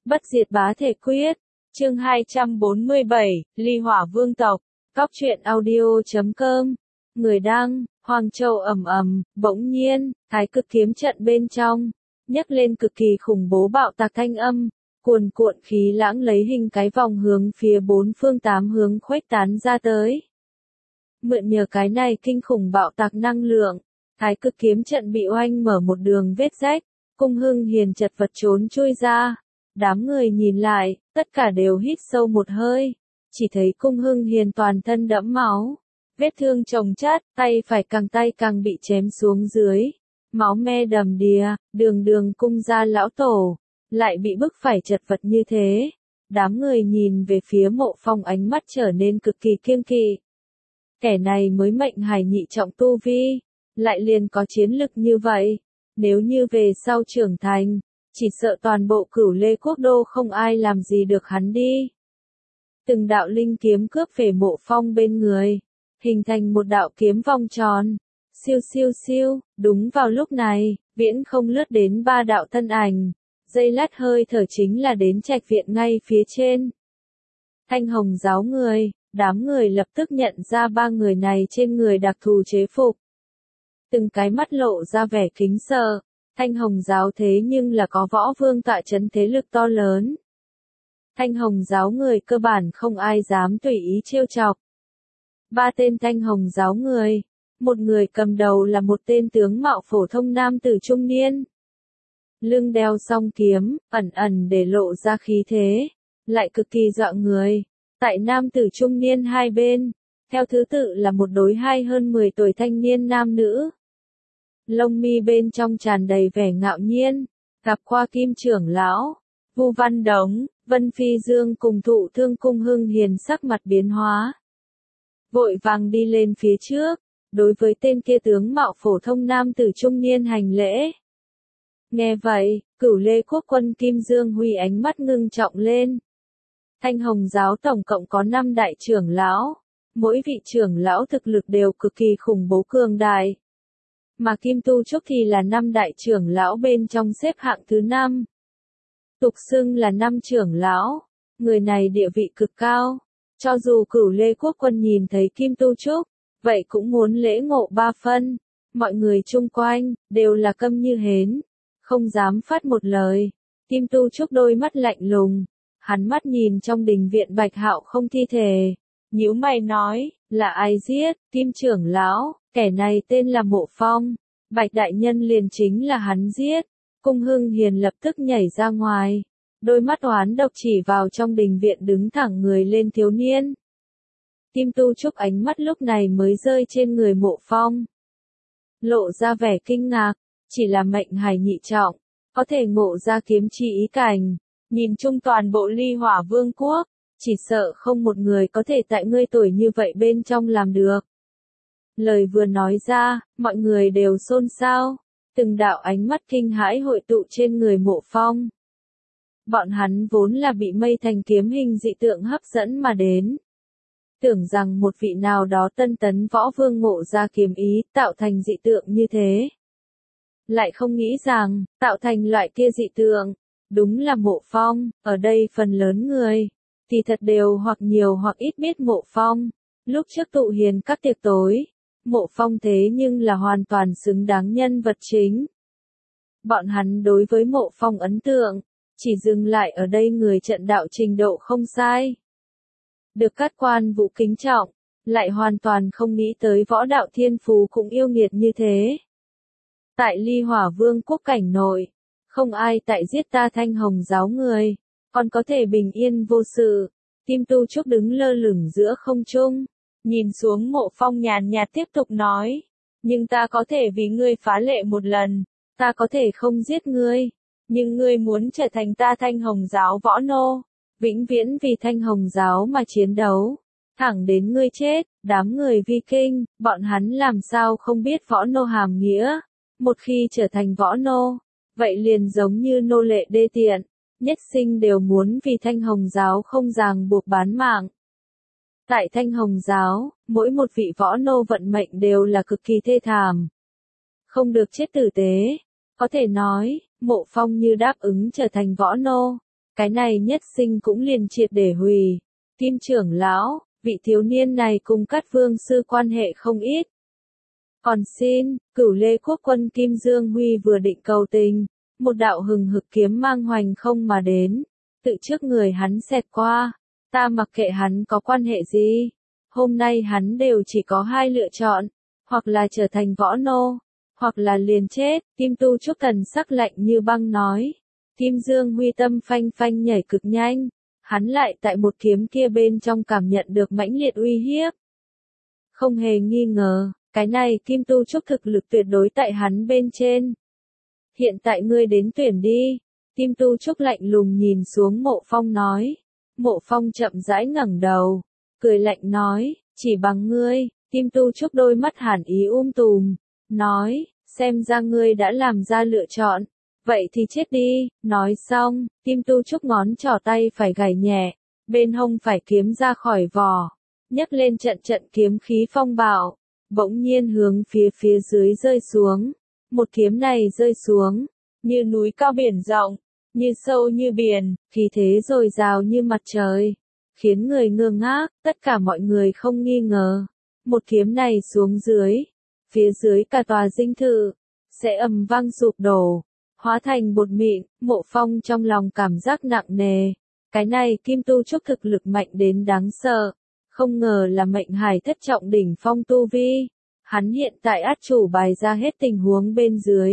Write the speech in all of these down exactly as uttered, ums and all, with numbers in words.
Bất diệt bá thể quyết. Chương hai trăm bốn mươi bảy, Ly Hỏa Vương tộc. Cóc truyện audio chấm com. Người đăng, Hoàng Châu ầm ầm, bỗng nhiên, Thái Cực kiếm trận bên trong, nhấc lên cực kỳ khủng bố bạo tạc thanh âm, cuồn cuộn khí lãng lấy hình cái vòng hướng phía bốn phương tám hướng khuếch tán ra tới. Mượn nhờ cái này kinh khủng bạo tạc năng lượng, Thái Cực kiếm trận bị oanh mở một đường vết rách, Cung Hưng Hiền chật vật trốn chui ra. Đám người nhìn lại, tất cả đều hít sâu một hơi, chỉ thấy Cung Hưng Hiền toàn thân đẫm máu, vết thương chồng chất, tay phải càng tay càng bị chém xuống dưới, máu me đầm đìa, đường đường cung gia lão tổ, lại bị bức phải chật vật như thế. Đám người nhìn về phía Mộ Phong ánh mắt trở nên cực kỳ kiêng kỵ. Kẻ này mới mệnh hải nhị trọng tu vi, lại liền có chiến lực như vậy, nếu như về sau trưởng thành, chỉ sợ toàn bộ Cửu Lê quốc đô không ai làm gì được hắn đi. Từng đạo linh kiếm cướp về Mộ Phong bên người, hình thành một đạo kiếm vòng tròn. Siêu siêu siêu, đúng vào lúc này, viễn không lướt đến ba đạo thân ảnh, dây lát hơi thở chính là đến trạch viện ngay phía trên. Thanh Hồng giáo người, đám người lập tức nhận ra ba người này trên người đặc thù chế phục. Từng cái mắt lộ ra vẻ kính sợ. Thanh Hồng giáo thế nhưng là có võ vương tọa trấn thế lực to lớn. Thanh Hồng giáo người cơ bản không ai dám tùy ý trêu chọc. Ba tên Thanh Hồng giáo người, một người cầm đầu là một tên tướng mạo phổ thông nam tử trung niên. Lưng đeo song kiếm, ẩn ẩn để lộ ra khí thế, lại cực kỳ dọa người. Tại nam tử trung niên hai bên, theo thứ tự là một đối hai hơn mười tuổi thanh niên nam nữ. Lông mi bên trong tràn đầy vẻ ngạo nhiên, gặp qua Kim trưởng lão, Vu Văn Đống, Vân Phi Dương cùng thụ thương Cung Hưng Hiền sắc mặt biến hóa. Vội vàng đi lên phía trước, đối với tên kia tướng mạo phổ thông nam tử trung niên hành lễ. Nghe vậy, Cửu Lê quốc quân Kim Dương Huy ánh mắt ngưng trọng lên. Thanh Hồng giáo tổng cộng có năm đại trưởng lão, mỗi vị trưởng lão thực lực đều cực kỳ khủng bố cường đại. Mà Kim Tu Trúc thì là năm đại trưởng lão bên trong xếp hạng thứ năm. Tục xưng là năm trưởng lão, người này địa vị cực cao. Cho dù Cửu Lê quốc quân nhìn thấy Kim Tu Trúc, vậy cũng muốn lễ ngộ ba phân. Mọi người chung quanh, đều là câm như hến, không dám phát một lời. Kim Tu Trúc đôi mắt lạnh lùng, hắn mắt nhìn trong đình viện Bạch Hạo không thi thể. Nhíu mày nói, là ai giết, Kim trưởng lão, kẻ này tên là Mộ Phong, Bạch đại nhân liền chính là hắn giết. Cung Hưng Hiền lập tức nhảy ra ngoài, đôi mắt oán độc chỉ vào trong đình viện đứng thẳng người lên thiếu niên. Kim Tu Trúc ánh mắt lúc này mới rơi trên người Mộ Phong, lộ ra vẻ kinh ngạc, chỉ là mệnh hải nhị trọng, có thể ngộ ra kiếm chi ý cảnh, nhìn chung toàn bộ Ly Hỏa Vương quốc, chỉ sợ không một người có thể tại ngươi tuổi như vậy bên trong làm được. Lời vừa nói ra, mọi người đều xôn xao, từng đạo ánh mắt kinh hãi hội tụ trên người Mộ Phong. Bọn hắn vốn là bị mây thành kiếm hình dị tượng hấp dẫn mà đến. Tưởng rằng một vị nào đó tân tấn võ vương ngộ ra kiếm ý tạo thành dị tượng như thế. Lại không nghĩ rằng, tạo thành loại kia dị tượng, đúng là Mộ Phong. Ở đây phần lớn người, thì thật đều hoặc nhiều hoặc ít biết Mộ Phong. Lúc trước tụ hiền các tiệc tối, Mộ Phong thế nhưng là hoàn toàn xứng đáng nhân vật chính. Bọn hắn đối với Mộ Phong ấn tượng, chỉ dừng lại ở đây người trận đạo trình độ không sai. Được các quan vũ kính trọng, lại hoàn toàn không nghĩ tới võ đạo thiên phú cũng yêu nghiệt như thế. Tại Ly Hỏa Vương quốc cảnh nội, không ai tại giết ta Thanh Hồng giáo người, còn có thể bình yên vô sự. Kim Tu Trúc đứng lơ lửng giữa không trung, nhìn xuống Mộ Phong nhàn nhạt tiếp tục nói, nhưng ta có thể vì ngươi phá lệ một lần, ta có thể không giết ngươi, nhưng ngươi muốn trở thành ta Thanh Hồng giáo võ nô, vĩnh viễn vì Thanh Hồng giáo mà chiến đấu, thẳng đến ngươi chết. Đám người vi kinh, bọn hắn làm sao không biết võ nô hàm nghĩa, một khi trở thành võ nô, vậy liền giống như nô lệ đê tiện, nhất sinh đều muốn vì Thanh Hồng giáo không ràng buộc bán mạng. Tại Thanh Hồng giáo, mỗi một vị võ nô vận mệnh đều là cực kỳ thê thảm, không được chết tử tế. Có thể nói, Mộ Phong như đáp ứng trở thành võ nô, cái này nhất sinh cũng liền triệt để hủy. Kim trưởng lão, vị thiếu niên này cùng Cát Vương sư quan hệ không ít. Còn xin, Cửu Lê quốc quân Kim Dương Huy vừa định cầu tình, một đạo hừng hực kiếm mang hoành không mà đến, tự trước người hắn xẹt qua, ta mặc kệ hắn có quan hệ gì, hôm nay hắn đều chỉ có hai lựa chọn, hoặc là trở thành võ nô, hoặc là liền chết. Kim Tu Trúc thần sắc lạnh như băng nói. Kim Dương Huy tâm phanh phanh nhảy cực nhanh, hắn lại tại một kiếm kia bên trong cảm nhận được mãnh liệt uy hiếp. Không hề nghi ngờ, cái này Kim Tu Trúc thực lực tuyệt đối tại hắn bên trên. Hiện tại ngươi đến tuyển đi. Kim Tu Trúc lạnh lùng nhìn xuống Mộ Phong nói. Mộ Phong chậm rãi ngẩng đầu, cười lạnh nói, chỉ bằng ngươi. Kim Tu Trúc đôi mắt hàn ý um tùm, nói, xem ra ngươi đã làm ra lựa chọn, vậy thì chết đi. Nói xong, Kim Tu Trúc ngón trỏ tay phải gảy nhẹ, bên hông phải kiếm ra khỏi vỏ, nhấc lên trận trận kiếm khí phong bạo, bỗng nhiên hướng phía phía dưới rơi xuống. Một kiếm này rơi xuống, như núi cao biển rộng, như sâu như biển, khí thế dồi dào như mặt trời, khiến người ngơ ngác. Tất cả mọi người không nghi ngờ, một kiếm này xuống dưới, phía dưới cả tòa dinh thự sẽ ầm vang sụp đổ, hóa thành bột mịn. Mộ Phong trong lòng cảm giác nặng nề, cái này Kim Tu Trúc thực lực mạnh đến đáng sợ, không ngờ là mệnh hải thất trọng đỉnh phong tu vi. Hắn hiện tại át chủ bài ra hết tình huống bên dưới,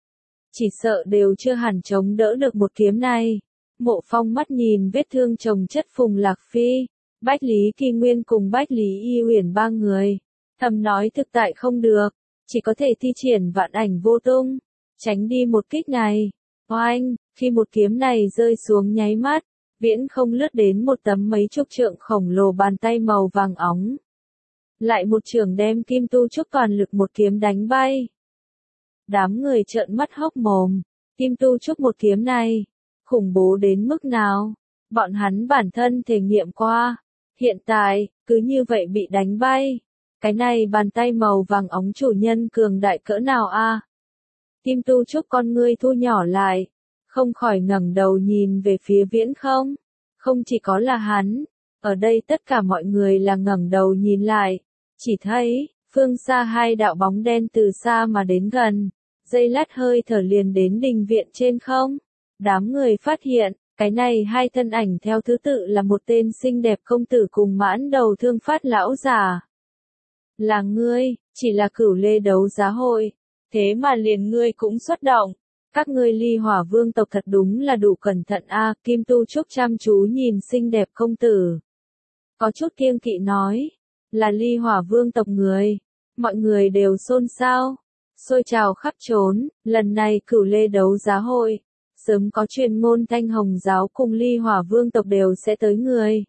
chỉ sợ đều chưa hẳn chống đỡ được một kiếm này. Mộ Phong mắt nhìn vết thương chồng chất Phùng Lạc Phi, Bách Lý Kỳ Nguyên cùng Bách Lý Y Uyển ba người, thầm nói thực tại không được, chỉ có thể thi triển vạn ảnh vô tung, tránh đi một kích này. Oanh, khi một kiếm này rơi xuống nháy mắt, viễn không lướt đến một tấm mấy chục trượng khổng lồ bàn tay màu vàng óng. Lại một trường đem Kim Tu Trúc toàn lực một kiếm đánh bay. Đám người trợn mắt hốc mồm, Kim Tu Trúc một kiếm này, khủng bố đến mức nào, bọn hắn bản thân thể nghiệm qua, hiện tại, cứ như vậy bị đánh bay. Cái này bàn tay màu vàng óng chủ nhân cường đại cỡ nào a? Kim Tu Trúc con ngươi thu nhỏ lại, không khỏi ngẩng đầu nhìn về phía viễn không. Không chỉ có là hắn, ở đây tất cả mọi người là ngẩng đầu nhìn lại, chỉ thấy, phương xa hai đạo bóng đen từ xa mà đến gần, giây lát hơi thở liền đến đình viện trên không. Đám người phát hiện, cái này hai thân ảnh theo thứ tự là một tên xinh đẹp công tử cùng mãn đầu thương phát lão già. Là ngươi, chỉ là Cửu Lê đấu giá hội, thế mà liền ngươi cũng xuất động. Các ngươi Ly Hỏa Vương tộc thật đúng là đủ cẩn thận a. Kim Tu Trúc chăm chú nhìn xinh đẹp công tử, có chút kiêng kỵ nói, là Ly Hỏa Vương tộc người. Mọi người đều xôn xao, xôi trào khắp trốn. Lần này Cửu Lê đấu giá hội, sớm có truyền ngôn Thanh Hồng giáo cùng Ly Hỏa Vương tộc đều sẽ tới người.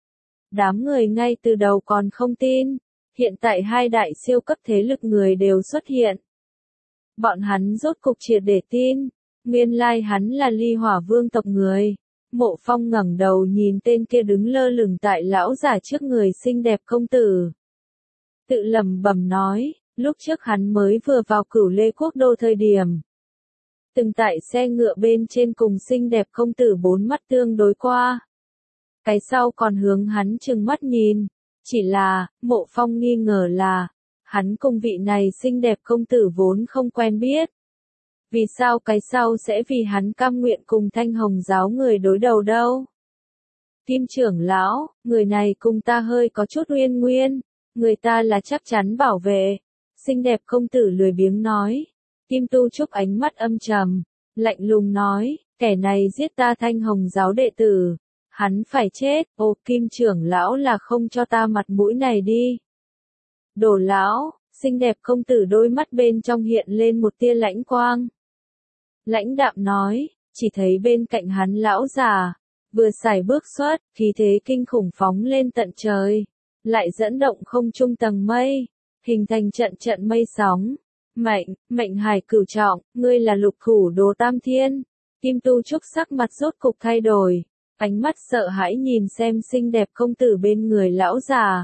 Đám người ngay từ đầu còn không tin, hiện tại hai đại siêu cấp thế lực người đều xuất hiện. Bọn hắn rốt cục triệt để tin, nguyên lai hắn là Ly Hỏa Vương tộc người. Mộ Phong ngẩng đầu nhìn tên kia đứng lơ lửng tại lão giả trước người xinh đẹp công tử, tự lẩm bẩm nói, lúc trước hắn mới vừa vào Cửu Lê quốc đô thời điểm, từng tại xe ngựa bên trên cùng xinh đẹp công tử bốn mắt tương đối qua. Cái sau còn hướng hắn trừng mắt nhìn, chỉ là, Mộ Phong nghi ngờ là, hắn cùng vị này xinh đẹp công tử vốn không quen biết. Vì sao cái sau sẽ vì hắn cam nguyện cùng Thanh Hồng giáo người đối đầu đâu? Kim trưởng lão, người này cùng ta hơi có chút uyên nguyên, người ta là chắc chắn bảo vệ. Xinh đẹp công tử lười biếng nói. Kim Tu Trúc ánh mắt âm trầm, lạnh lùng nói, kẻ này giết ta Thanh Hồng giáo đệ tử, hắn phải chết. Ô, Kim trưởng lão là không cho ta mặt mũi này đi. Đồ lão, xinh đẹp công tử đôi mắt bên trong hiện lên một tia lãnh quang. Lãnh đạm nói, chỉ thấy bên cạnh hắn lão già, vừa xài bước xuất, khí thế kinh khủng phóng lên tận trời, lại dẫn động không trung tầng mây, hình thành trận trận mây sóng. Mệnh, mệnh hải cửu trọng, ngươi là lục thủ đồ tam thiên. Kim Tu Trúc sắc mặt rốt cục thay đổi, ánh mắt sợ hãi nhìn xem xinh đẹp công tử bên người lão già.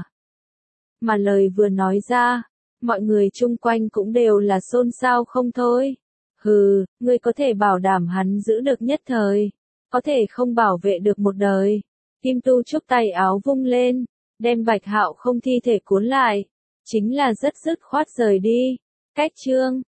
Mà lời vừa nói ra, mọi người chung quanh cũng đều là xôn xao không thôi. Hừ, ngươi có thể bảo đảm hắn giữ được nhất thời. có thể không bảo vệ được một đời. Kim Tu Trúc tay áo vung lên, đem Bạch Hạo không thi thể cuốn lại, chính là rất dứt khoát rời đi. Cách chương